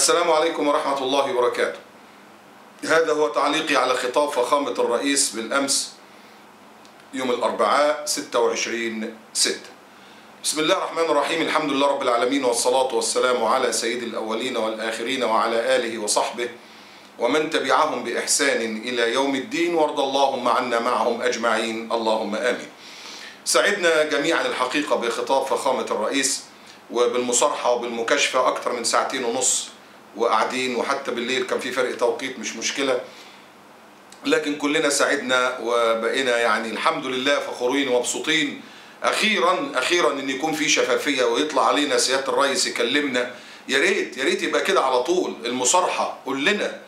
السلام عليكم ورحمة الله وبركاته. هذا هو تعليقي على خطاب فخامة الرئيس بالأمس يوم الأربعاء 26/6. بسم الله الرحمن الرحيم، الحمد لله رب العالمين، والصلاة والسلام على سيد الأولين والآخرين وعلى آله وصحبه ومن تبعهم بإحسان إلى يوم الدين، وارض اللهم عنا معهم أجمعين، اللهم آمين. سعدنا جميعا الحقيقة بخطاب فخامة الرئيس وبالمصارحة وبالمكاشفة أكثر من 2.5 ساعة وقاعدين، وحتى بالليل كان في فرق توقيت مش مشكلة، لكن كلنا سعدنا وبقينا يعني الحمد لله فخورين ومبسوطين أخيرا إن يكون في شفافية ويطلع علينا سيادة الرئيس يكلمنا. يا ريت يبقى كده على طول المصارحة. قول لنا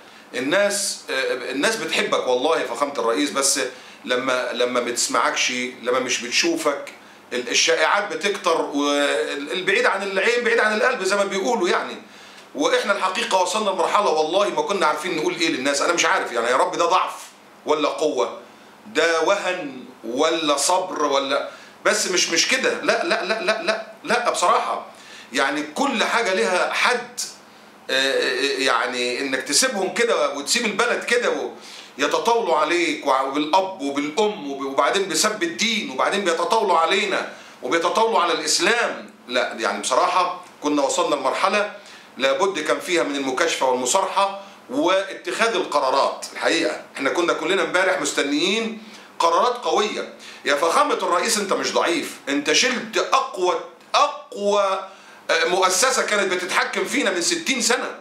الناس بتحبك والله يا فخامة الرئيس، بس لما بتسمعكش، لما مش بتشوفك، الشائعات بتكتر، والبعيد عن العين بعيد عن القلب زي ما بيقولوا يعني. واحنا الحقيقه وصلنا لمرحله والله ما كنا عارفين نقول ايه للناس. انا مش عارف يعني، يا رب ده ضعف ولا قوه، ده وهن ولا صبر ولا، بس مش كده. لا لا لا لا لا لا بصراحه يعني كل حاجه لها حد. يعني انك تسيبهم كده وتسيب البلد كده يتطاولوا عليك وبالاب وبالام، وبعدين بسب الدين، وبعدين بيتطاولوا علينا وبيتطاولوا على الاسلام. لا يعني بصراحه كنا وصلنا لمرحله لابد كان فيها من المكاشفه والمصارحه واتخاذ القرارات. الحقيقه احنا كنا كلنا امبارح مستنيين قرارات قويه. يا فخامه الرئيس انت مش ضعيف، انت شلت اقوى مؤسسه كانت بتتحكم فينا من 60 سنه.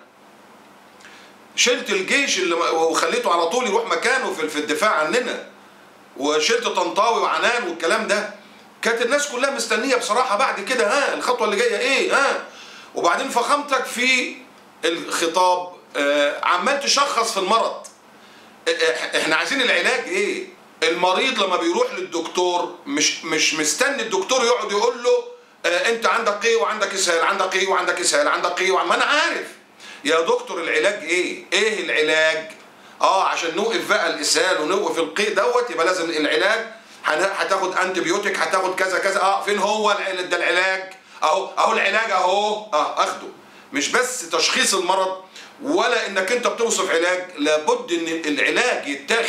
شلت الجيش وخليته على طول يروح مكانه في الدفاع عننا، وشلت طنطاوي وعنان والكلام ده. كانت الناس كلها مستنيه بصراحه بعد كده الخطوه اللي جايه ايه. وبعدين فخامتك في الخطاب عمال تشخص في المرض. احنا عايزين العلاج ايه؟ المريض لما بيروح للدكتور مش مستني الدكتور يقعد يقول له انت عندك ايه وعندك اسهال، عندك ايه وعندك اسهال، عندك ايه ما انا عارف يا دكتور العلاج ايه العلاج. عشان نوقف بقى الاسهال ونوقف القيء دوت، يبقى لازم العلاج هتاخد انتبيوتيك، هتاخد كذا كذا. فين هو ده العلاج؟ اهو العلاج اهو اخده. مش بس تشخيص المرض ولا انك انت بتوصف علاج، لابد ان العلاج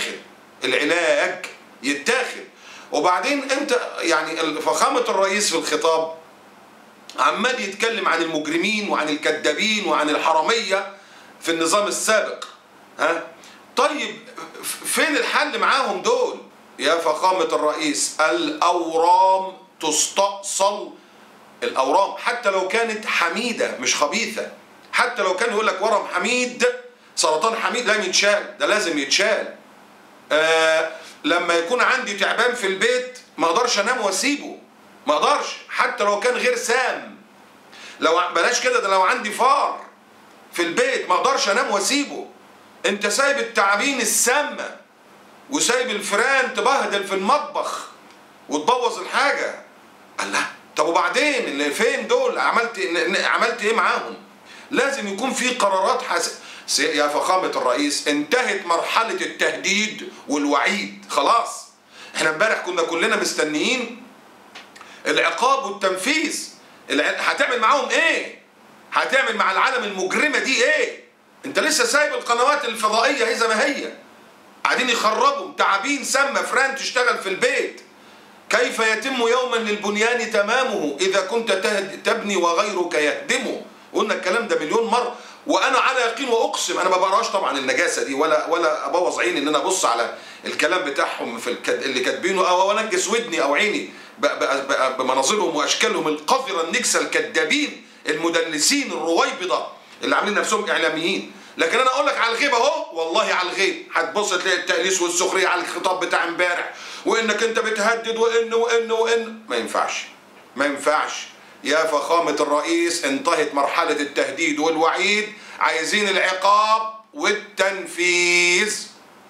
يتاخد. وبعدين انت يعني فخامة الرئيس في الخطاب عمال يتكلم عن المجرمين وعن الكذابين وعن الحرامية في النظام السابق. طيب فين الحل معاهم دول يا فخامة الرئيس؟ الأورام تستأصل. الأورام حتى لو كانت حميدة مش خبيثة، حتى لو كان يقول لك ورم حميد، سرطان حميد، لازم يتشال، ده لازم يتشال. لما يكون عندي تعبان في البيت ما اقدرش انام واسيبه، ما اقدرش حتى لو كان غير سام. لو بلاش كده، ده لو عندي فار في البيت ما اقدرش انام واسيبه. انت سايب التعابين السامة وسايب الفئران تبهدل في المطبخ وتبوظ الحاجة. الله، طب وبعدين اللي فين دول؟ عملت ايه معاهم؟ لازم يكون في قرارات يا فخامة الرئيس انتهت مرحلة التهديد والوعيد خلاص. احنا امبارح كنا كلنا مستنيين العقاب والتنفيذ. هتعمل معاهم ايه؟ هتعمل مع العالم المجرمة دي ايه؟ انت لسه سايب القنوات الفضائية هي زي ما هي، قاعدين يخربوا تعابين سامة، فران تشتغل في البيت. كيف يتم يوما للبنيان تمامه إذا كنت تبني وغيرك يهدمه؟ قلنا الكلام ده مليون مرة، وأنا على يقين وأقسم. أنا ما بقراش طبعا النجاسة دي ولا أبوظ عيني إن أنا أبص على الكلام بتاعهم في اللي كاتبينه، أو أنجس ودني أو عيني بمناظرهم وأشكالهم القذرة النكسة، الكذابين المدلسين الرويبضة اللي عاملين نفسهم إعلاميين. لكن انا اقول لك على الغيب اهو، والله على الغيب هتبص تلاقي التأليس والسخريه على الخطاب بتاع امبارح، وانك انت بتهدد وان ما ينفعش يا فخامه الرئيس. انتهت مرحله التهديد والوعيد، عايزين العقاب والتنفيذ.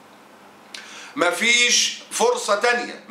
مفيش فرصه تانيه،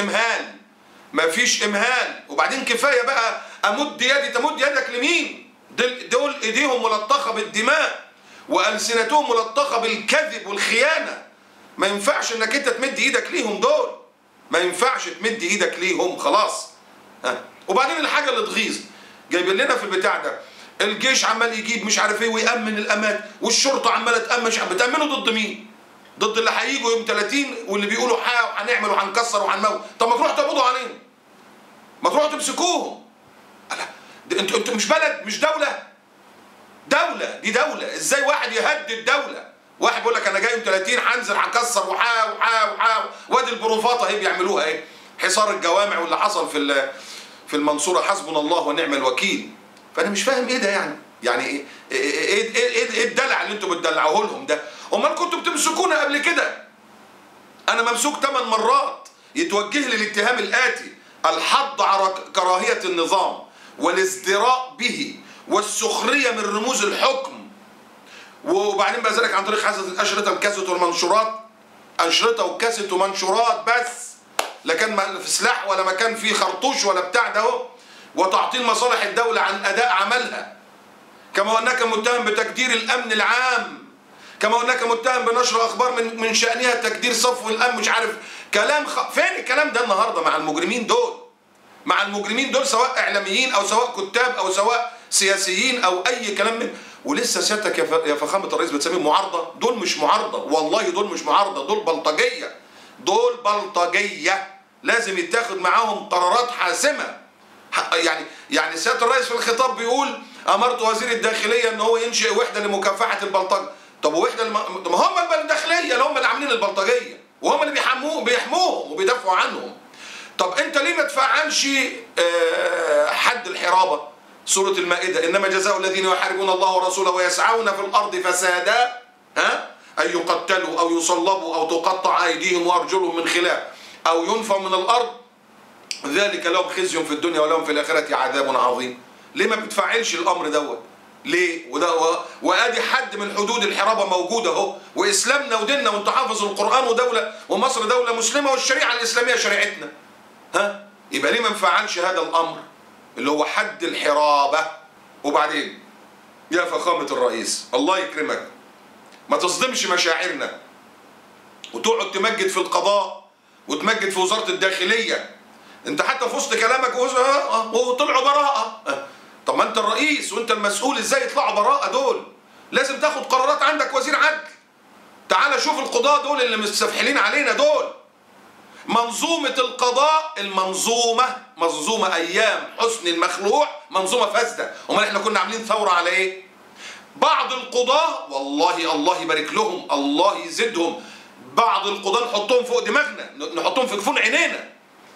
مفيش امهال. وبعدين كفايه بقى تمد يدك لمين؟ دول ايديهم ملطخه بالدماء وألسنتهم ملطخة بالكذب والخيانة. ما ينفعش انك انت تمد ايدك ليهم دول، ما ينفعش تمد ايدك ليهم خلاص. وبعدين الحاجة اللي تغيظ، جايبين لنا في البتاع ده الجيش عمال يجيب مش عارف ايه ويأمن الاماكن، والشرطه عماله تأمن. مش بتأمنوا ضد مين؟ ضد اللي هيجوا يوم 30 واللي بيقولوا هنعمل وهنكسر وهنموت. طب ما تروحوا تقبضوا عليهم، ما تروحوا تمسكوهم. انتوا مش بلد، مش دوله. دوله دي دوله. ازاي واحد يهدد دوله؟ واحد بيقول لك انا جاي يوم 30 هنزل هكسر وادي البروفات اهي بيعملوها اهي، حصار الجوامع واللي حصل في المنصوره، حسبنا الله ونعم الوكيل. فانا مش فاهم ايه ده يعني ايه الدلع اللي انتوا بتدلعوه لهم ده؟ امال كنتوا بتمسكونا قبل كده. انا ممسوك 8 مرات. يتوجه لي الاتهام الاتي: الحض على كراهيه النظام والازدراء به والسخريه من رموز الحكم، وبعدين بقى ذلك عن طريق حصر الاشرطه والكاسيت والمنشورات. انشرطه وكاسيت ومنشورات بس، لا كان في سلاح ولا مكان فيه خرطوش ولا بتاع ده اهو. وتعطيل مصالح الدوله عن اداء عملها. كما انك متهم بتكدير الامن العام، كما انك متهم بنشر اخبار من شانها تكدير صفو الامن. مش عارف كلام فين الكلام ده النهارده مع المجرمين دول؟ مع المجرمين دول سواء اعلاميين او سواء كتاب او سواء سياسيين او اي كلام من. ولسه سيادتك يا فخامه الرئيس بتسميهم معارضه؟ دول مش معارضه والله، دول مش معارضه، دول بلطجيه. دول بلطجيه لازم يتاخد معاهم قرارات حاسمه. يعني سياده الرئيس في الخطاب بيقول امرت وزير الداخليه ان هو ينشئ وحده لمكافحه البلطجه. طب وحده ما هم الداخليه اللي هم اللي عاملين البلطجيه، وهم اللي بيحموهم وبيدافعوا عنهم. طب انت ليه ما تفعلش حد الحرابه؟ سوره المائده: انما جزاء الذين يحاربون الله ورسوله ويسعون في الارض فسادا ان يقتلوا او يصلبوا او تقطع ايديهم وارجلهم من خلاف او ينفوا من الارض ذلك لهم خزي في الدنيا ولهم في الاخره عذاب عظيم. ليه ما بتفعلش الامر دوت؟ ليه؟ وادي حد من حدود الحرابه موجوده اهو، واسلامنا وديننا، وانت حافظ القران، ودوله ومصر دوله مسلمه والشريعه الاسلاميه شريعتنا. يبقى ليه ما نفعلش هذا الامر اللي هو حد الحرابه؟ وبعدين يا فخامه الرئيس الله يكرمك، ما تصدمش مشاعرنا وتقعد تمجد في القضاء وتمجد في وزاره الداخليه. انت حتى في وسط كلامك وطلعوا براءه. طب ما انت الرئيس وانت المسؤول، ازاي يطلعوا براءه دول؟ لازم تاخد قرارات. عندك وزير عدل، تعال شوف القضاة دول اللي مستفحلين علينا دول. منظومة القضاء، منظومة ايام حسني المخلوع منظومة فاسدة. امال احنا كنا عاملين ثورة على ايه؟ بعض القضاة والله الله يبارك لهم، الله يزيدهم، بعض القضاة نحطهم فوق دماغنا، نحطهم في جفون عينينا،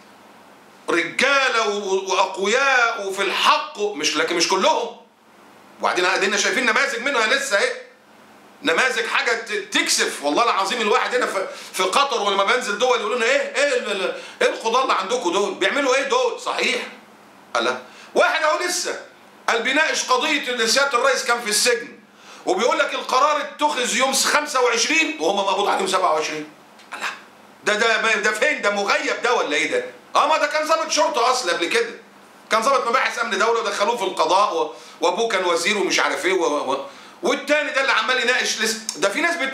رجاله واقوياء وفي الحق، لكن مش كلهم. وبعدين ادينا شايفين نماذج منها لسه اهي، نماذج حاجه تكسف والله العظيم. الواحد هنا في قطر ولما بنزل دول يقولوا لنا ايه القضاه اللي عندكم دول بيعملوا ايه دول؟ صحيح. الله، واحد اهو لسه قال بيناقش قضيه ان سياده الرئيس كان في السجن، وبيقول لك القرار اتخذ يوم 25 وهم مقبوض عليهم 27. الله، ده فين؟ ده مغيب ده ولا ايه ده؟ ما ده كان ضابط شرطه اصلا قبل كده، كان ضابط مباحث امن دوله ودخلوه في القضاء وابوه كان وزير ومش عارف ايه والتاني ده اللي عمال يناقش لسه. ده في ناس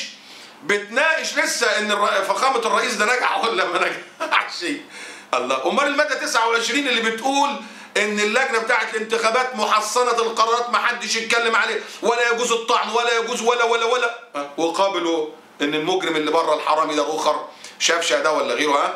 بتناقش لسه ان فخامه الرئيس ده نجح ولا ما نجحش. الله، امال الماده 29 اللي بتقول ان اللجنه بتاعه الانتخابات محصنه القرارات ما حدش يتكلم عليه ولا يجوز الطعن ولا يجوز ولا وقابلوا ان المجرم اللي بره الحرامي ده اخر شافشه ده ولا غيره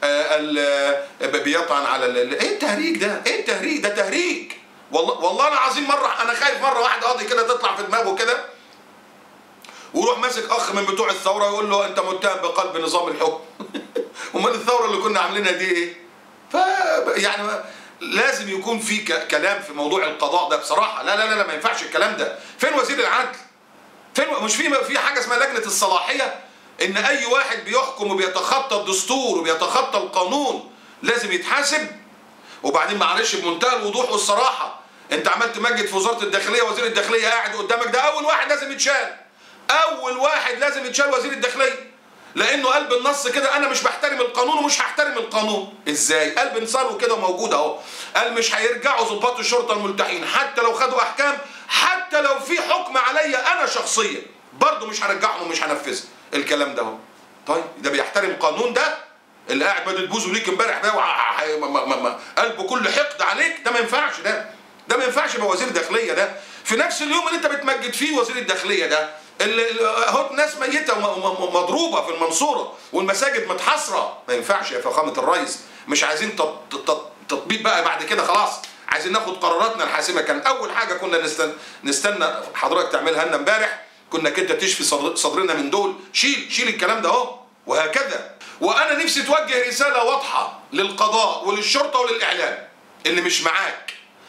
بيطعن على ايه التهريج ده؟ ايه التهريج ده؟ تهريج والله العظيم. مره انا خايف مره واحد قاضي كده تطلع في دماغه كده ويروح ماسك اخ من بتوع الثوره يقول له انت متهم بقلب نظام الحكم. امال الثوره اللي كنا عاملينها دي ايه؟ يعني لازم يكون في كلام في موضوع القضاء ده بصراحه. لا ما ينفعش الكلام ده. فين وزير العدل؟ فين؟ مش في حاجه اسمها لجنه الصلاحيه، ان اي واحد بيحكم وبيتخطى الدستور وبيتخطى القانون لازم يتحاسب. وبعدين معلش بمنتهى الوضوح والصراحه، انت عمال تمجد في وزاره الداخليه، وزير الداخليه قاعد قدامك، ده اول واحد لازم يتشال. اول واحد لازم يتشال وزير الداخليه، لانه قلب النص كده انا مش بحترم القانون ومش هحترم القانون. ازاي؟ قلب نصاره كده موجود اهو، قال مش هيرجعوا ضباط الشرطه الملتحين حتى لو خدوا احكام، حتى لو في حكم عليا انا شخصيا برضه مش هرجعهم ومش هنفذ الكلام ده اهو. طيب ده بيحترم قانون؟ ده اللي قاعد بدل بوزه ليك امبارح ده قلبه كل حقد عليك، ده ما ينفعش. ده ده ما ينفعش يبقى وزير داخليه. ده في نفس اليوم اللي انت بتمجد فيه وزير الداخليه ده اهو ناس ميته ومضروبه في المنصوره والمساجد متحاصره. ما ينفعش يا فخامه الرئيس. مش عايزين تطبيق بقى بعد كده، خلاص عايزين ناخد قراراتنا الحاسمه. كان اول حاجه كنا نستنى حضرتك تعملها لنا امبارح، كنا انت تشفي صدرنا من دول. شيل الكلام ده اهو، وهكذا. وانا نفسي توجه رساله واضحه للقضاء وللشرطه وللاعلام اللي مش معاك.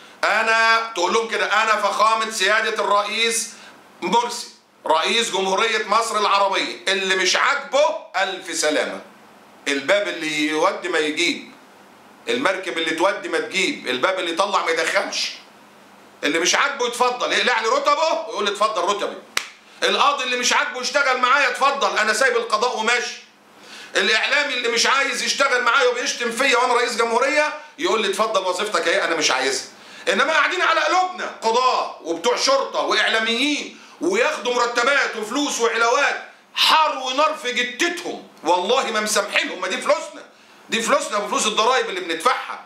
انا تقول لهم كده: انا فخامه سياده الرئيس مرسي رئيس جمهوريه مصر العربيه، اللي مش عاجبه الف سلامه. الباب اللي يودي ما يجيب، المركب اللي تودي ما تجيب، الباب اللي يطلع ما يدخلش. اللي مش عاجبه يتفضل يقلع لي رتبه ويقول لي اتفضل رتبي. القاضي اللي مش عاجبه يشتغل معايا اتفضل، انا سايب القضاء وماشي. الاعلامي اللي مش عايز يشتغل معايا وبيشتم فيا وانا رئيس جمهوريه يقول لي اتفضل وظيفتك اهي، انا مش عايزها. انما قاعدين على قلوبنا قضاة وبتوع شرطه واعلاميين وياخدوا مرتبات وفلوس وعلاوات حر ونار في جتتهم، والله ما مسامحينهم. ما دي فلوسنا، دي فلوسنا وفلوس الضرائب اللي بندفعها.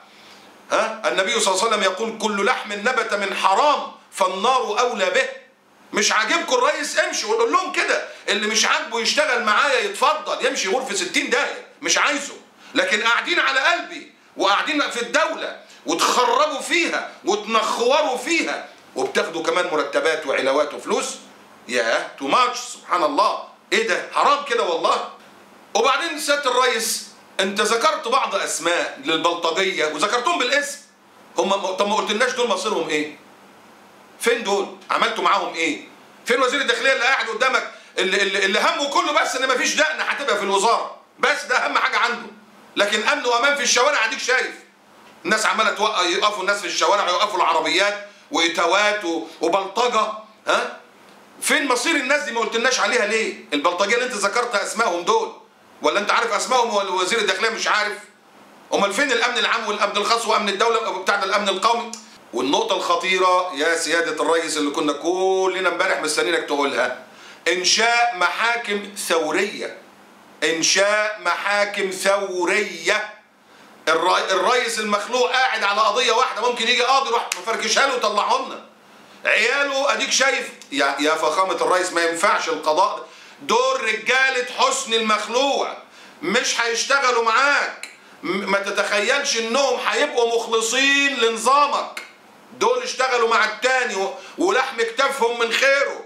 النبي صلى الله عليه وسلم يقول: كل لحم نبت من حرام فالنار اولى به. مش عاجبكم الرئيس امشي، وقول لهم كده: اللي مش عاجبه يشتغل معايا يتفضل يمشي غرفه 60 داهيه، مش عايزه. لكن قاعدين على قلبي وقاعدين في الدوله وتخربوا فيها وتنخوروا فيها وبتاخدوا كمان مرتبات وعلاوات وفلوس. يا تو ماتش، سبحان الله. ايه ده؟ حرام كده والله. وبعدين سياده الرئيس، انت ذكرت بعض اسماء للبلطجيه وذكرتهم بالاسم. طب ما قلتلناش دول مصيرهم ايه؟ فين دول؟ عملتوا معاهم ايه؟ فين وزير الداخليه اللي قاعد قدامك اللي همه كله بس ان مفيش دقنه هتبقى في الوزاره، بس ده اهم حاجه عنده. لكن امن وامان في الشوارع اديك شايف. الناس عماله يوقفوا الناس في الشوارع ويوقفوا العربيات واتاوات وبلطجه. فين مصير الناس دي؟ ما قلتلناش عليها ليه؟ البلطجيه اللي انت ذكرت اسمائهم دول، ولا انت عارف اسمائهم ولا وزير الداخليه مش عارف؟ امال فين الامن العام والامن الخاص وامن الدوله بتاعنا الامن القومي؟ والنقطه الخطيره يا سياده الرئيس اللي كنا كلنا امبارح مستنيينك تقولها: انشاء محاكم ثوريه. انشاء محاكم ثوريه. الرئيس المخلوع قاعد على قضيه واحده، ممكن يجي قاضي يروح مفركشها له ويطلعه لنا. عياله اديك شايف. يا فخامه الرئيس، ما ينفعش القضاء. دول رجاله حسن المخلوع مش هيشتغلوا معاك. ما تتخيلش انهم هيبقوا مخلصين لنظامك. دول اشتغلوا مع التاني ولحم كتافهم من خيره،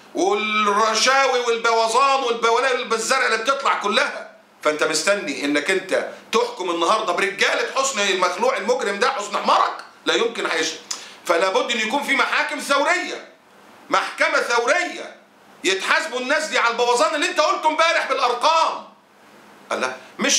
والرشاوي والبوظان والبزرع اللي بتطلع كلها. فانت مستني انك انت تحكم النهارده برجاله حسن المخلوع المجرم ده، حسن حمارك؟ لا يمكن فلا بد ان يكون في محاكم ثوريه، محكمه ثوريه يتحاسبوا الناس دي على البوظان اللي انت قلته امبارح بالارقام. الله،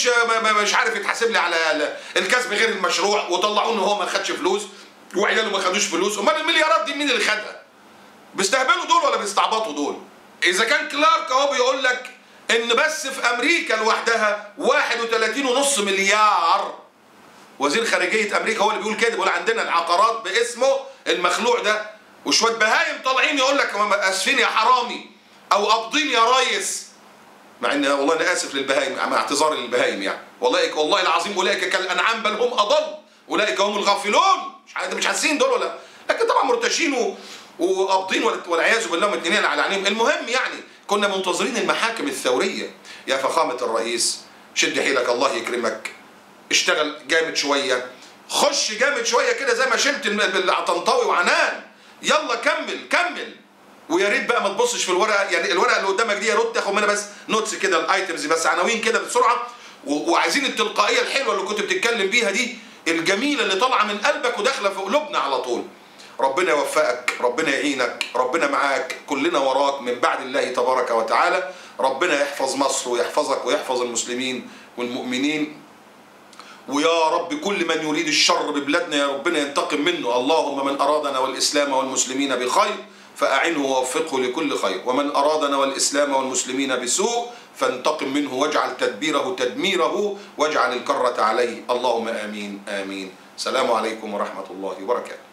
مش عارف يتحاسب لي على الكسب غير المشروع وطلعوه ان هو ما خدش فلوس وعياله ما خدوش فلوس. امال المليارات دي مين اللي خدها؟ بيستهبلوا دول ولا بيستعبطوا دول؟ اذا كان كلارك اهو بيقول لك ان بس في امريكا لوحدها 31.5 مليار. وزير خارجيه امريكا هو اللي بيقول كده، بيقول عندنا العقارات باسمه المخلوع ده، وشويه بهايم طالعين يقول لك اسفين يا حرامي او قابضين يا ريس. مع ان والله انا اسف للبهايم، مع اعتذاري للبهايم يعني، والله العظيم اولئك كالانعام بل هم اضل، اولئك هم الغافلون. مش حاسين دول ولا؟ لكن طبعا مرتشين وقابضين والعياذ بالله متنين على عينيهم. المهم يعني كنا منتظرين المحاكم الثوريه. يا فخامه الرئيس، شد حيلك، الله يكرمك، اشتغل جامد شويه، خش جامد شويه كده زي ما شلت الطنطاوي وعنان. يلا كمل. ويا ريت بقى ما تبصش في الورقه، يعني الورقه اللي قدامك دي يا ريت تاخد منها بس نوتس كده، الايتمز بس، عناوين كده بسرعه. وعايزين التلقائيه الحلوه اللي كنت بتتكلم بيها دي، الجميله اللي طالعه من قلبك وداخله في قلوبنا على طول. ربنا يوفقك، ربنا يعينك، ربنا معاك، كلنا وراك من بعد الله تبارك وتعالى. ربنا يحفظ مصر ويحفظك ويحفظ المسلمين والمؤمنين. ويا رب كل من يريد الشر ببلادنا يا ربنا ينتقم منه. اللهم من أرادنا والإسلام والمسلمين بخير فأعنه ووفقه لكل خير، ومن أرادنا والإسلام والمسلمين بسوء فانتقم منه واجعل تدبيره تدميره واجعل الكرة عليه. اللهم آمين آمين. السلام عليكم ورحمة الله وبركاته.